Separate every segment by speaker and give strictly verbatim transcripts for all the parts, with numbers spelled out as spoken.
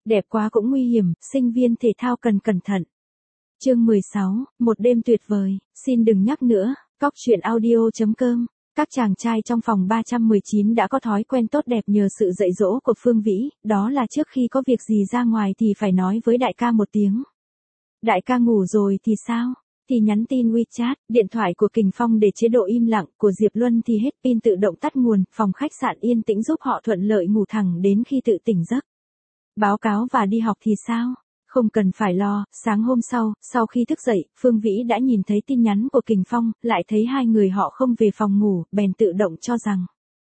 Speaker 1: Đẹp quá cũng nguy hiểm, sinh viên thể thao cần cẩn thận. Chương mười sáu, một đêm tuyệt vời, xin đừng nhắc nữa, cóc truyện audio chấm com. Các chàng trai trong phòng ba trăm mười chín đã có thói quen tốt đẹp nhờ sự dạy dỗ của Phương Vĩ, đó là trước khi có việc gì ra ngoài thì phải nói với đại ca một tiếng. Đại ca ngủ rồi thì sao? Thì nhắn tin WeChat, điện thoại của Kình Phong để chế độ im lặng, của Diệp Luân thì hết pin tự động tắt nguồn, phòng khách sạn yên tĩnh giúp họ thuận lợi ngủ thẳng đến khi tự tỉnh giấc. Báo cáo và đi học thì sao? Không cần phải lo, sáng hôm sau, sau khi thức dậy, Phương Vĩ đã nhìn thấy tin nhắn của Kình Phong, lại thấy hai người họ không về phòng ngủ, bèn tự động cho rằng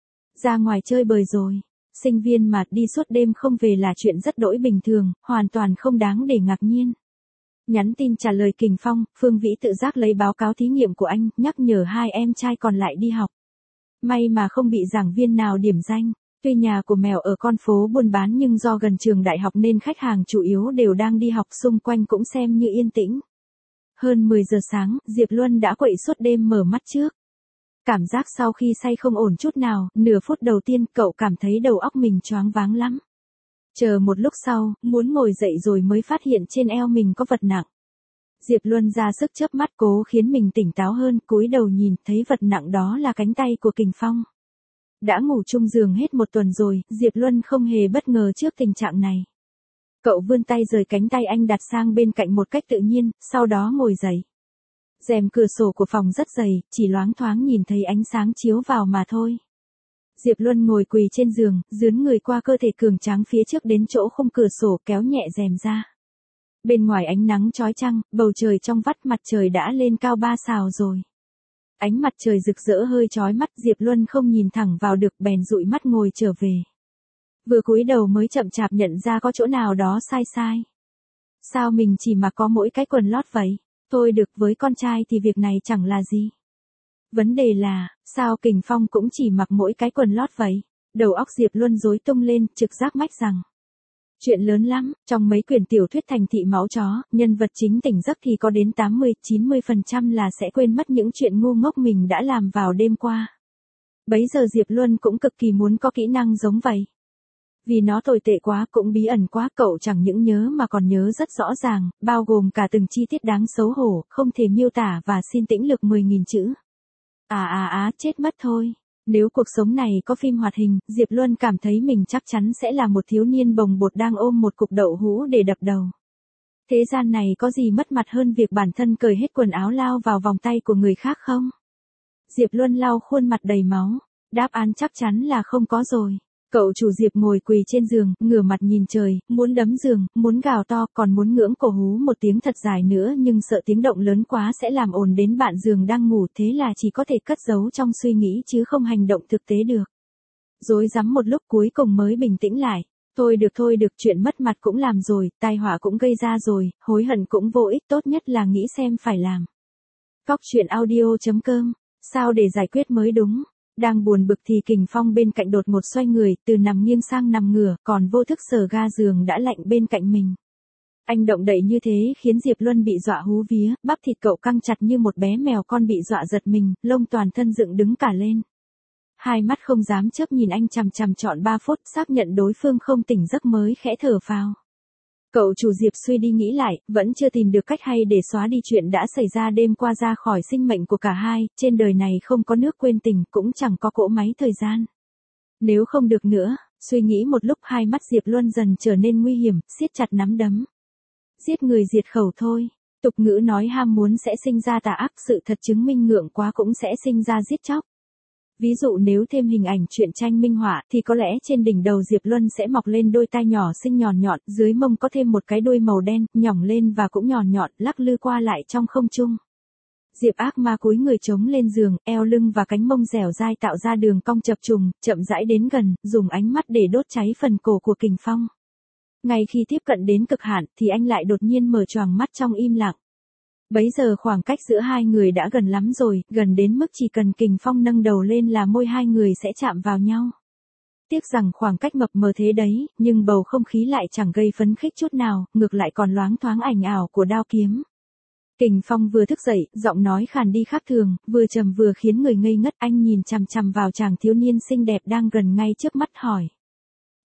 Speaker 1: ra ngoài chơi bời rồi. Sinh viên mà đi suốt đêm không về là chuyện rất đỗi bình thường, hoàn toàn không đáng để ngạc nhiên. Nhắn tin trả lời Kình Phong, Phương Vĩ tự giác lấy báo cáo thí nghiệm của anh, nhắc nhở hai em trai còn lại đi học. May mà không bị giảng viên nào điểm danh. Tuy nhà của mèo ở con phố buôn bán nhưng do gần trường đại học nên khách hàng chủ yếu đều đang đi học, xung quanh cũng xem như yên tĩnh. Hơn mười giờ sáng, Diệp Luân đã quậy suốt đêm mở mắt trước. Cảm giác sau khi say không ổn chút nào, nửa phút đầu tiên cậu cảm thấy đầu óc mình choáng váng lắm. Chờ một lúc sau, muốn ngồi dậy rồi mới phát hiện trên eo mình có vật nặng. Diệp Luân ra sức chớp mắt cố khiến mình tỉnh táo hơn, cúi đầu nhìn thấy vật nặng đó là cánh tay của Kình Phong. Đã ngủ chung giường hết một tuần rồi, Diệp Luân không hề bất ngờ trước tình trạng này. Cậu vươn tay rời cánh tay anh đặt sang bên cạnh một cách tự nhiên, sau đó ngồi dậy. Rèm cửa sổ của phòng rất dày, chỉ loáng thoáng nhìn thấy ánh sáng chiếu vào mà thôi. Diệp Luân ngồi quỳ trên giường, dướn người qua cơ thể cường tráng phía trước đến chỗ khung cửa sổ, kéo nhẹ rèm ra. Bên ngoài ánh nắng chói chang, bầu trời trong vắt, mặt trời đã lên cao ba sào rồi. Ánh mặt trời rực rỡ hơi chói mắt, Diệp Luân không nhìn thẳng vào được bèn dụi mắt ngồi trở về. Vừa cúi đầu mới chậm chạp nhận ra có chỗ nào đó sai sai. Sao mình chỉ mặc có mỗi cái quần lót vậy? Thôi được, với con trai thì việc này chẳng là gì. Vấn đề là, sao Kình Phong cũng chỉ mặc mỗi cái quần lót vậy? Đầu óc Diệp Luân rối tung lên, trực giác mách rằng chuyện lớn lắm. Trong mấy quyển tiểu thuyết thành thị máu chó, nhân vật chính tỉnh giấc thì có đến tám mươi đến chín mươi phần trăm là sẽ quên mất những chuyện ngu ngốc mình đã làm vào đêm qua. Bấy giờ Diệp Luân cũng cực kỳ muốn có kỹ năng giống vậy. Vì nó tồi tệ quá, cũng bí ẩn quá, cậu chẳng những nhớ mà còn nhớ rất rõ ràng, bao gồm cả từng chi tiết đáng xấu hổ, không thể miêu tả và xin tĩnh lực mười nghìn chữ. À à à, chết mất thôi. Nếu cuộc sống này có phim hoạt hình, Diệp Luân cảm thấy mình chắc chắn sẽ là một thiếu niên bồng bột đang ôm một cục đậu hũ để đập đầu. Thế gian này có gì mất mặt hơn việc bản thân cởi hết quần áo lao vào vòng tay của người khác không? Diệp Luân lau khuôn mặt đầy máu. Đáp án chắc chắn là không có rồi. Cậu chủ Diệp ngồi quỳ trên giường, ngửa mặt nhìn trời, muốn đấm giường, muốn gào to, còn muốn ngưỡng cổ hú một tiếng thật dài nữa, nhưng sợ tiếng động lớn quá sẽ làm ồn đến bạn giường đang ngủ, thế là chỉ có thể cất giấu trong suy nghĩ chứ không hành động thực tế được. Rối rắm một lúc cuối cùng mới bình tĩnh lại. Thôi được thôi được, chuyện mất mặt cũng làm rồi, tai họa cũng gây ra rồi, hối hận cũng vô ích, tốt nhất là nghĩ xem phải làm. Cóc truyện audio chấm com, sao để giải quyết mới đúng. Đang buồn bực thì Kình Phong bên cạnh đột ngột xoay người, từ nằm nghiêng sang nằm ngửa, còn vô thức sờ ga giường đã lạnh bên cạnh mình. Anh động đậy như thế khiến Diệp Luân bị dọa hú vía, bắp thịt cậu căng chặt như một bé mèo con bị dọa giật mình, lông toàn thân dựng đứng cả lên. Hai mắt không dám chớp nhìn anh chằm chằm trọn ba phút, xác nhận đối phương không tỉnh giấc mới khẽ thở phào. Cậu chủ Diệp suy đi nghĩ lại, vẫn chưa tìm được cách hay để xóa đi chuyện đã xảy ra đêm qua ra khỏi sinh mệnh của cả hai, trên đời này không có nước quên tình, cũng chẳng có cỗ máy thời gian. Nếu không được nữa, suy nghĩ một lúc hai mắt Diệp Luân dần trở nên nguy hiểm, siết chặt nắm đấm. Giết người diệt khẩu thôi. Tục ngữ nói ham muốn sẽ sinh ra tà ác, sự thật chứng minh ngượng quá cũng sẽ sinh ra giết chóc. Ví dụ nếu thêm hình ảnh truyện tranh minh họa thì có lẽ trên đỉnh đầu Diệp Luân sẽ mọc lên đôi tai nhỏ xinh nhọn nhọn, dưới mông có thêm một cái đuôi màu đen, nhỏng lên và cũng nhọn nhọn, lắc lư qua lại trong không trung. Diệp ác ma cúi người chống lên giường, eo lưng và cánh mông dẻo dai tạo ra đường cong chập trùng, chậm rãi đến gần, dùng ánh mắt để đốt cháy phần cổ của Kình Phong. Ngay khi tiếp cận đến cực hạn thì anh lại đột nhiên mở choàng mắt trong im lặng. Bấy giờ khoảng cách giữa hai người đã gần lắm rồi, gần đến mức chỉ cần Kình Phong nâng đầu lên là môi hai người sẽ chạm vào nhau. Tiếc rằng khoảng cách mập mờ thế đấy, nhưng bầu không khí lại chẳng gây phấn khích chút nào, ngược lại còn loáng thoáng ảnh ảo của đao kiếm. Kình Phong vừa thức dậy, giọng nói khàn đi khác thường, vừa trầm vừa khiến người ngây ngất, anh nhìn chằm chằm vào chàng thiếu niên xinh đẹp đang gần ngay trước mắt hỏi.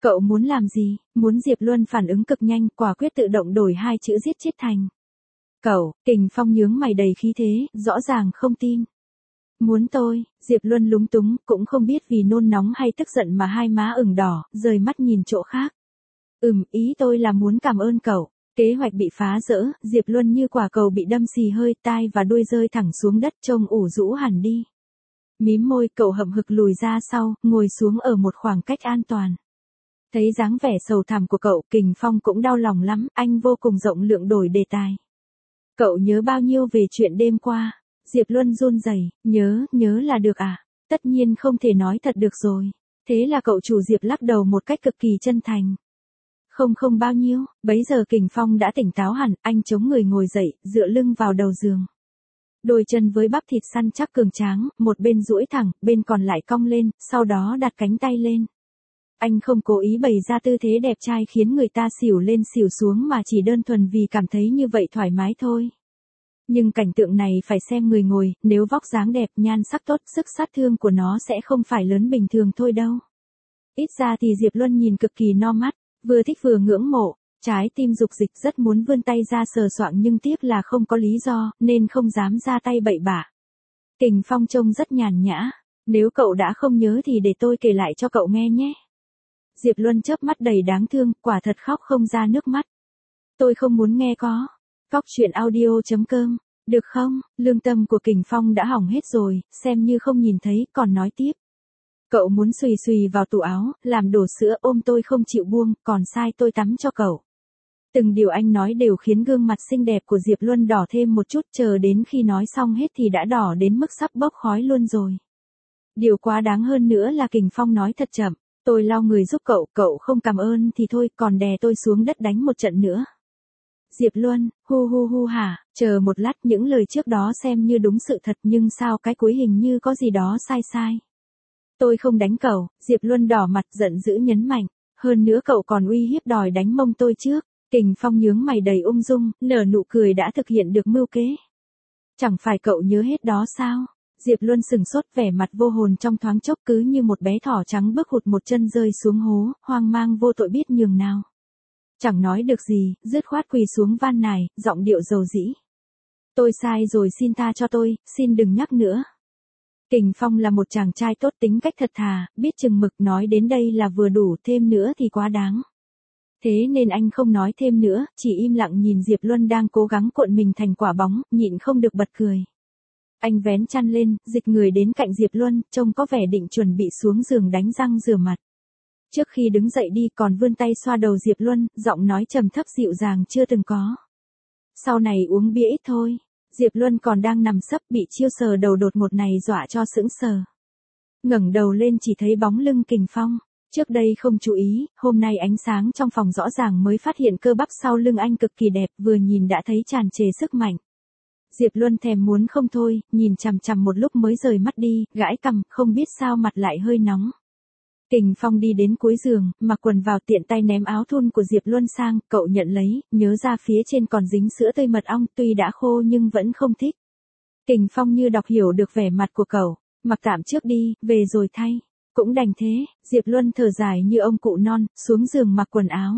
Speaker 1: Cậu muốn làm gì? Muốn Diệp Luân phản ứng cực nhanh, quả quyết tự động đổi hai chữ giết chết thành. Cậu, Kình Phong nhướng mày đầy khí thế, rõ ràng không tin. Muốn tôi, Diệp Luân lúng túng, cũng không biết vì nôn nóng hay tức giận mà hai má ửng đỏ, rời mắt nhìn chỗ khác. Ừm, ý tôi là muốn cảm ơn cậu. Kế hoạch bị phá rỡ, Diệp Luân như quả cầu bị đâm xì hơi, tai và đuôi rơi thẳng xuống đất, trông ủ rũ hẳn đi. Mím môi, cậu hậm hực lùi ra sau, ngồi xuống ở một khoảng cách an toàn. Thấy dáng vẻ sầu thảm của cậu, Kình Phong cũng đau lòng lắm, anh vô cùng rộng lượng đổi đề tài. Cậu nhớ bao nhiêu về chuyện đêm qua? Diệp Luân run rẩy, nhớ, nhớ là được à? Tất nhiên không thể nói thật được rồi. Thế là cậu chủ Diệp lắc đầu một cách cực kỳ chân thành. Không không bao nhiêu, bấy giờ Kình Phong đã tỉnh táo hẳn, anh chống người ngồi dậy, dựa lưng vào đầu giường. Đôi chân với bắp thịt săn chắc cường tráng, một bên duỗi thẳng, bên còn lại cong lên, sau đó đặt cánh tay lên. Anh không cố ý bày ra tư thế đẹp trai khiến người ta xỉu lên xỉu xuống mà chỉ đơn thuần vì cảm thấy như vậy thoải mái thôi. Nhưng cảnh tượng này phải xem người ngồi, nếu vóc dáng đẹp, nhan sắc tốt, sức sát thương của nó sẽ không phải lớn bình thường thôi đâu. Ít ra thì Diệp Luân nhìn cực kỳ no mắt, vừa thích vừa ngưỡng mộ, trái tim dục dịch rất muốn vươn tay ra sờ soạng nhưng tiếc là không có lý do, nên không dám ra tay bậy bạ. Kình Phong trông rất nhàn nhã, nếu cậu đã không nhớ thì để tôi kể lại cho cậu nghe nhé. Diệp Luân chớp mắt đầy đáng thương, quả thật khóc không ra nước mắt. Tôi không muốn nghe có. Cóc truyện audio chấm com, được không? Lương tâm của Kình Phong đã hỏng hết rồi, xem như không nhìn thấy, còn nói tiếp. Cậu muốn xùy xùy vào tủ áo, làm đổ sữa ôm tôi không chịu buông, còn sai tôi tắm cho cậu. Từng điều anh nói đều khiến gương mặt xinh đẹp của Diệp Luân đỏ thêm một chút, chờ đến khi nói xong hết thì đã đỏ đến mức sắp bốc khói luôn rồi. Điều quá đáng hơn nữa là Kình Phong nói thật chậm, tôi lau người giúp cậu, cậu không cảm ơn thì thôi, còn đè tôi xuống đất đánh một trận nữa. Diệp Luân, hu hu hu hả, chờ một lát, những lời trước đó xem như đúng sự thật nhưng sao cái cuối hình như có gì đó sai sai. Tôi không đánh cậu, Diệp Luân đỏ mặt giận dữ nhấn mạnh, hơn nữa cậu còn uy hiếp đòi đánh mông tôi trước. Kình Phong nhướng mày đầy ung dung, nở nụ cười đã thực hiện được mưu kế. Chẳng phải cậu nhớ hết đó sao? Diệp Luân sừng sốt, vẻ mặt vô hồn trong thoáng chốc, cứ như một bé thỏ trắng bước hụt một chân rơi xuống hố, hoang mang vô tội biết nhường nào. Chẳng nói được gì, dứt khoát quỳ xuống van nài, giọng điệu dầu dĩ. Tôi sai rồi, xin tha cho tôi, xin đừng nhắc nữa. Kình Phong là một chàng trai tốt, tính cách thật thà, biết chừng mực, nói đến đây là vừa đủ, thêm nữa thì quá đáng. Thế nên anh không nói thêm nữa, chỉ im lặng nhìn Diệp Luân đang cố gắng cuộn mình thành quả bóng, nhịn không được bật cười. Anh vén chăn lên, dịch người đến cạnh Diệp Luân, trông có vẻ định chuẩn bị xuống giường đánh răng rửa mặt. Trước khi đứng dậy đi còn vươn tay xoa đầu Diệp Luân, giọng nói trầm thấp dịu dàng chưa từng có. Sau này uống bia ít thôi. Diệp Luân còn đang nằm sấp bị chiêu sờ đầu đột ngột này dọa cho sững sờ. Ngẩng đầu lên chỉ thấy bóng lưng Kình Phong. Trước đây không chú ý, hôm nay ánh sáng trong phòng rõ ràng mới phát hiện cơ bắp sau lưng anh cực kỳ đẹp, vừa nhìn đã thấy tràn trề sức mạnh. Diệp Luân thèm muốn không thôi, nhìn chằm chằm một lúc mới rời mắt đi, gãi cằm, không biết sao mặt lại hơi nóng. Kình Phong đi đến cuối giường, mặc quần vào, tiện tay ném áo thun của Diệp Luân sang, cậu nhận lấy, nhớ ra phía trên còn dính sữa tươi mật ong, tuy đã khô nhưng vẫn không thích. Kình Phong như đọc hiểu được vẻ mặt của cậu, mặc tạm trước đi, về rồi thay. Cũng đành thế, Diệp Luân thở dài như ông cụ non, xuống giường mặc quần áo.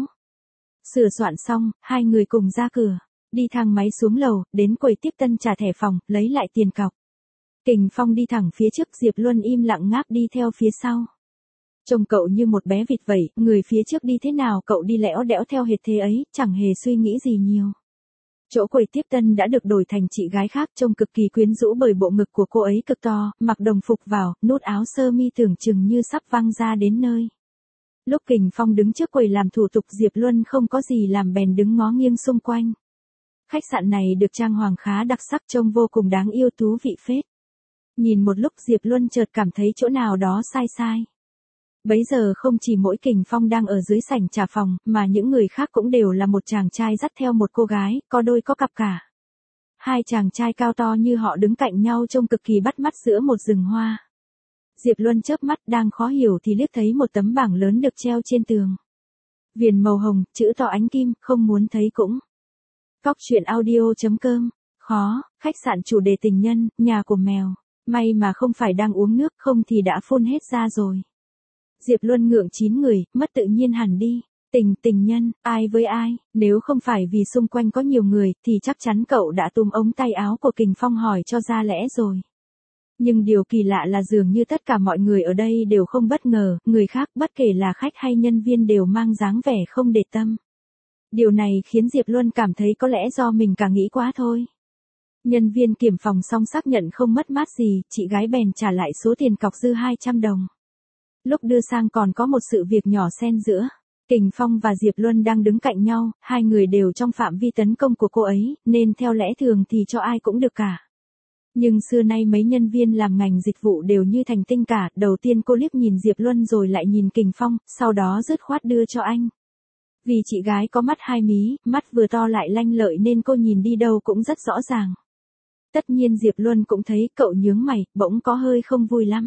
Speaker 1: Sửa soạn xong, hai người cùng ra cửa, đi thang máy xuống lầu, đến quầy tiếp tân trả thẻ phòng, lấy lại tiền cọc. Kình Phong đi thẳng phía trước, Diệp Luân im lặng ngáp đi theo phía sau. Trông cậu như một bé vịt vậy, người phía trước đi thế nào cậu đi lẽo đẽo theo hệt thế ấy, chẳng hề suy nghĩ gì nhiều. Chỗ quầy tiếp tân đã được đổi thành chị gái khác, trông cực kỳ quyến rũ bởi bộ ngực của cô ấy cực to, mặc đồng phục vào, nút áo sơ mi tưởng chừng như sắp văng ra đến nơi. Lúc Kình Phong đứng trước quầy làm thủ tục, Diệp Luân không có gì làm bèn đứng ngó nghiêng xung quanh. Khách sạn này được trang hoàng khá đặc sắc, trông vô cùng đáng yêu, thú vị phết. Nhìn một lúc Diệp Luân chợt cảm thấy chỗ nào đó sai sai. Bấy giờ không chỉ mỗi Kình Phong đang ở dưới sảnh trả phòng, mà những người khác cũng đều là một chàng trai dắt theo một cô gái, có đôi có cặp cả. Hai chàng trai cao to như họ đứng cạnh nhau trông cực kỳ bắt mắt giữa một rừng hoa. Diệp Luân chớp mắt đang khó hiểu thì liếc thấy một tấm bảng lớn được treo trên tường. Viền màu hồng, chữ to ánh kim, không muốn thấy cũng. Cóc truyện audio chấm com, khó, khách sạn chủ đề tình nhân, nhà của mèo. May mà không phải đang uống nước, không thì đã phun hết ra rồi. Diệp Luân ngượng chín người, mất tự nhiên hẳn đi. Tình tình nhân, ai với ai, nếu không phải vì xung quanh có nhiều người, thì chắc chắn cậu đã túm ống tay áo của Kình Phong hỏi cho ra lẽ rồi. Nhưng điều kỳ lạ là dường như tất cả mọi người ở đây đều không bất ngờ, người khác bất kể là khách hay nhân viên đều mang dáng vẻ không để tâm. Điều này khiến Diệp Luân cảm thấy có lẽ do mình cả nghĩ quá thôi. Nhân viên kiểm phòng xong xác nhận không mất mát gì, chị gái bèn trả lại số tiền cọc dư hai trăm đồng. Lúc đưa sang còn có một sự việc nhỏ xen giữa. Kình Phong và Diệp Luân đang đứng cạnh nhau, hai người đều trong phạm vi tấn công của cô ấy, nên theo lẽ thường thì cho ai cũng được cả. Nhưng xưa nay mấy nhân viên làm ngành dịch vụ đều như thành tinh cả, đầu tiên cô liếc nhìn Diệp Luân rồi lại nhìn Kình Phong, sau đó dứt khoát đưa cho anh. Vì chị gái có mắt hai mí, mắt vừa to lại lanh lợi nên cô nhìn đi đâu cũng rất rõ ràng. Tất nhiên Diệp Luân cũng thấy, cậu nhướng mày, bỗng có hơi không vui lắm.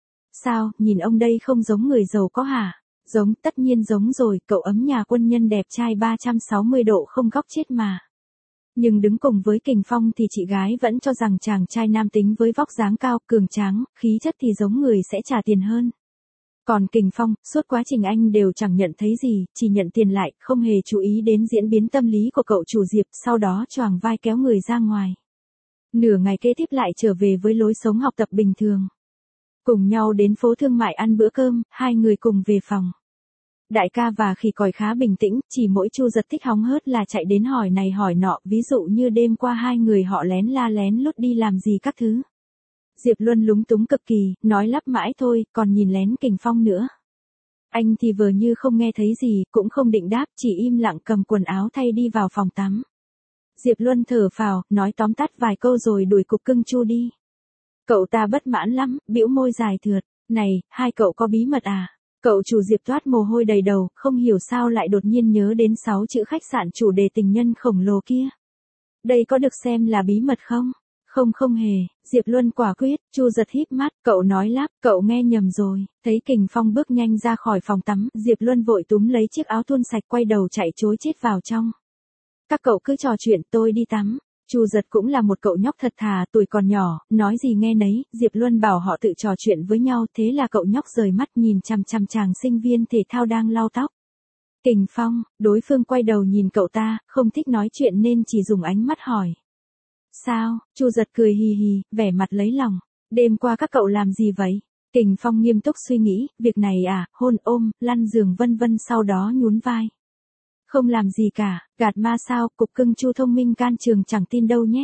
Speaker 1: Sao, nhìn ông đây không giống người giàu có hả? Giống, tất nhiên giống rồi, cậu ấm nhà quân nhân đẹp trai ba trăm sáu mươi độ không góc chết mà. Nhưng đứng cùng với Kình Phong thì chị gái vẫn cho rằng chàng trai nam tính với vóc dáng cao, cường tráng, khí chất thì giống người sẽ trả tiền hơn. Còn Kình Phong, suốt quá trình anh đều chẳng nhận thấy gì, chỉ nhận tiền lại, không hề chú ý đến diễn biến tâm lý của cậu chủ Diệp, sau đó choàng vai kéo người ra ngoài. Nửa ngày kế tiếp lại trở về với lối sống học tập bình thường. Cùng nhau đến phố thương mại ăn bữa cơm, hai người cùng về phòng. Đại ca và Khỉ Còi khá bình tĩnh, chỉ mỗi Chu Giật thích hóng hớt là chạy đến hỏi này hỏi nọ, ví dụ như đêm qua hai người họ lén la lén lút đi làm gì các thứ. Diệp Luân lúng túng cực kỳ, nói lắp mãi thôi, còn nhìn lén Kình Phong nữa. Anh thì vờ như không nghe thấy gì, cũng không định đáp, chỉ im lặng cầm quần áo thay đi vào phòng tắm. Diệp Luân thở phào, nói tóm tắt vài câu rồi đuổi cục cưng Chu đi. Cậu ta bất mãn lắm, bĩu môi dài thượt, này, hai cậu có bí mật à? Cậu chủ Diệp toát mồ hôi đầy đầu, không hiểu sao lại đột nhiên nhớ đến sáu chữ khách sạn chủ đề tình nhân khổng lồ kia. Đây có được xem là bí mật không? Không không hề, Diệp Luân quả quyết, Chu Giật híp mắt, cậu nói lắp, cậu nghe nhầm rồi. Thấy Kình Phong bước nhanh ra khỏi phòng tắm, Diệp Luân vội túm lấy chiếc áo thun sạch quay đầu chạy trối chết vào trong. Các cậu cứ trò chuyện, tôi đi tắm. Chu Giật cũng là một cậu nhóc thật thà, tuổi còn nhỏ, nói gì nghe nấy, Diệp Luân bảo họ tự trò chuyện với nhau, thế là cậu nhóc rời mắt nhìn chằm chằm chàng sinh viên thể thao đang lau tóc. Kình Phong, đối phương quay đầu nhìn cậu ta, không thích nói chuyện nên chỉ dùng ánh mắt hỏi. Sao? Chu Giật cười hì hì, vẻ mặt lấy lòng. Đêm qua các cậu làm gì vậy? Kình Phong nghiêm túc suy nghĩ, việc này à, hôn ôm, lăn giường vân vân, sau đó nhún vai. Không làm gì cả, gạt ma sao, cục cưng Chu thông minh can trường chẳng tin đâu nhé.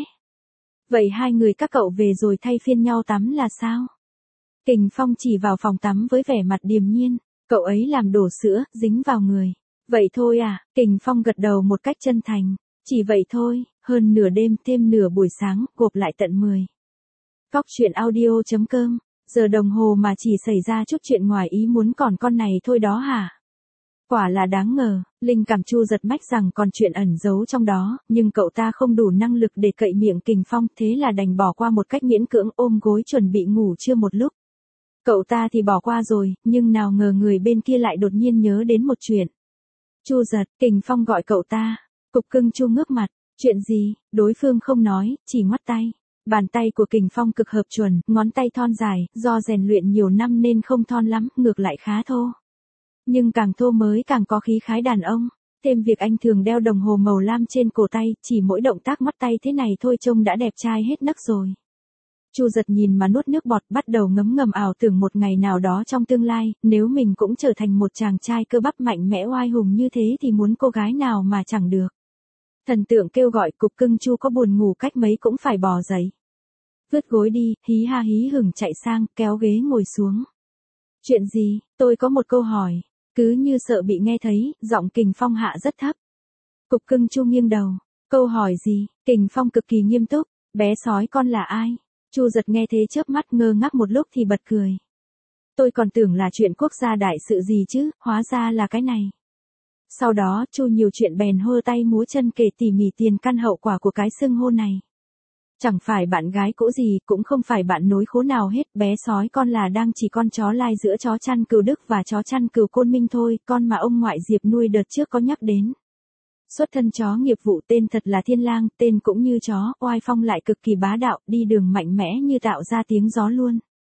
Speaker 1: Vậy hai người các cậu về rồi thay phiên nhau tắm là sao? Kình Phong chỉ vào phòng tắm với vẻ mặt điềm nhiên, cậu ấy làm đổ sữa, dính vào người. Vậy thôi à, Kình Phong gật đầu một cách chân thành, chỉ vậy thôi, hơn nửa đêm thêm nửa buổi sáng, gộp lại tận mười. Cóc truyện audio chấm com, giờ đồng hồ mà chỉ xảy ra chút chuyện ngoài ý muốn còn con này thôi đó hả? Quả là đáng ngờ, linh cảm Chu Giật mách rằng còn chuyện ẩn giấu trong đó, nhưng cậu ta không đủ năng lực để cậy miệng Kình Phong, thế là đành bỏ qua một cách miễn cưỡng, ôm gối chuẩn bị ngủ trưa một lúc. Cậu ta thì bỏ qua rồi, nhưng nào ngờ người bên kia lại đột nhiên nhớ đến một chuyện. Chu Giật, Kình Phong gọi cậu ta. Cục cưng Chu ngước mặt, chuyện gì? Đối phương không nói, chỉ ngoắt tay. Bàn tay của Kình Phong cực hợp chuẩn, ngón tay thon dài, do rèn luyện nhiều năm nên không thon lắm, ngược lại khá thô. Nhưng càng thô mới càng có khí khái đàn ông. Thêm việc anh thường đeo đồng hồ màu lam trên cổ tay, chỉ mỗi động tác ngoắt tay thế này thôi trông đã đẹp trai hết nấc rồi. Chu Giật nhìn mà nuốt nước bọt, bắt đầu ngấm ngầm ảo tưởng một ngày nào đó trong tương lai, nếu mình cũng trở thành một chàng trai cơ bắp mạnh mẽ oai hùng như thế thì muốn cô gái nào mà chẳng được. Thần tượng kêu gọi, cục cưng Chu có buồn ngủ cách mấy cũng phải bò dậy. Vứt gối đi, hí ha hí hửng chạy sang, kéo ghế ngồi xuống. Chuyện gì? Tôi có một câu hỏi. Cứ như sợ bị nghe thấy, giọng Kình Phong hạ rất thấp. Cục cưng Chu nghiêng đầu. Câu hỏi gì? Kình Phong cực kỳ nghiêm túc. Bé sói con là ai? Chu Giật nghe thế chớp mắt ngơ ngác một lúc thì bật cười. Tôi còn tưởng là chuyện quốc gia đại sự gì chứ, hóa ra là cái này. Sau đó, Chu nhiều chuyện bèn hơ tay múa chân kể tỉ mỉ tiền căn hậu quả của cái xưng hô này. Chẳng phải bạn gái cũ gì, cũng không phải bạn nối khố nào hết, bé sói con là đang chỉ con chó lai giữa chó chăn Cừu Đức và chó chăn Cừu Côn Minh thôi, con mà ông ngoại Diệp nuôi đợt trước có nhắc đến. Xuất thân chó nghiệp vụ, tên thật là Thiên Lang, tên cũng như chó, oai phong lại cực kỳ bá đạo, đi đường mạnh mẽ như tạo ra tiếng gió luôn.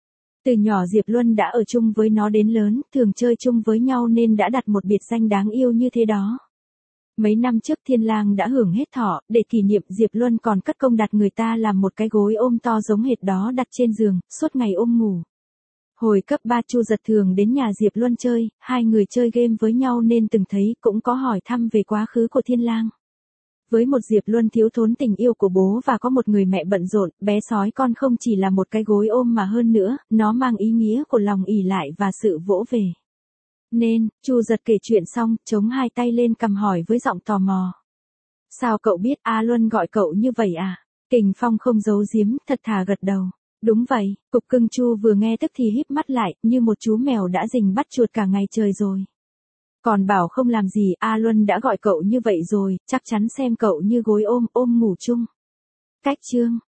Speaker 1: Từ nhỏ Diệp Luân đã ở chung với nó đến lớn, thường chơi chung với nhau nên đã đặt một biệt danh đáng yêu như thế đó. Mấy năm trước Thiên Lang đã hưởng hết thọ, để kỷ niệm Diệp Luân còn cất công đặt người ta làm một cái gối ôm to giống hệt đó đặt trên giường, suốt ngày ôm ngủ. Hồi cấp ba Chu Giật thường đến nhà Diệp Luân chơi, hai người chơi game với nhau nên từng thấy, cũng có hỏi thăm về quá khứ của Thiên Lang. Với một Diệp Luân thiếu thốn tình yêu của bố và có một người mẹ bận rộn, bé sói con không chỉ là một cái gối ôm mà hơn nữa, nó mang ý nghĩa của lòng ỷ lại và sự vỗ về. Nên, Chu Giật kể chuyện xong, chống hai tay lên cằm hỏi với giọng tò mò. Sao cậu biết A Luân gọi cậu như vậy à? Kình Phong không giấu giếm, thật thà gật đầu. Đúng vậy, cục cưng Chu vừa nghe tức thì híp mắt lại, như một chú mèo đã rình bắt chuột cả ngày trời rồi. Còn bảo không làm gì, A Luân đã gọi cậu như vậy rồi, chắc chắn xem cậu như gối ôm, ôm ngủ chung. Cách chương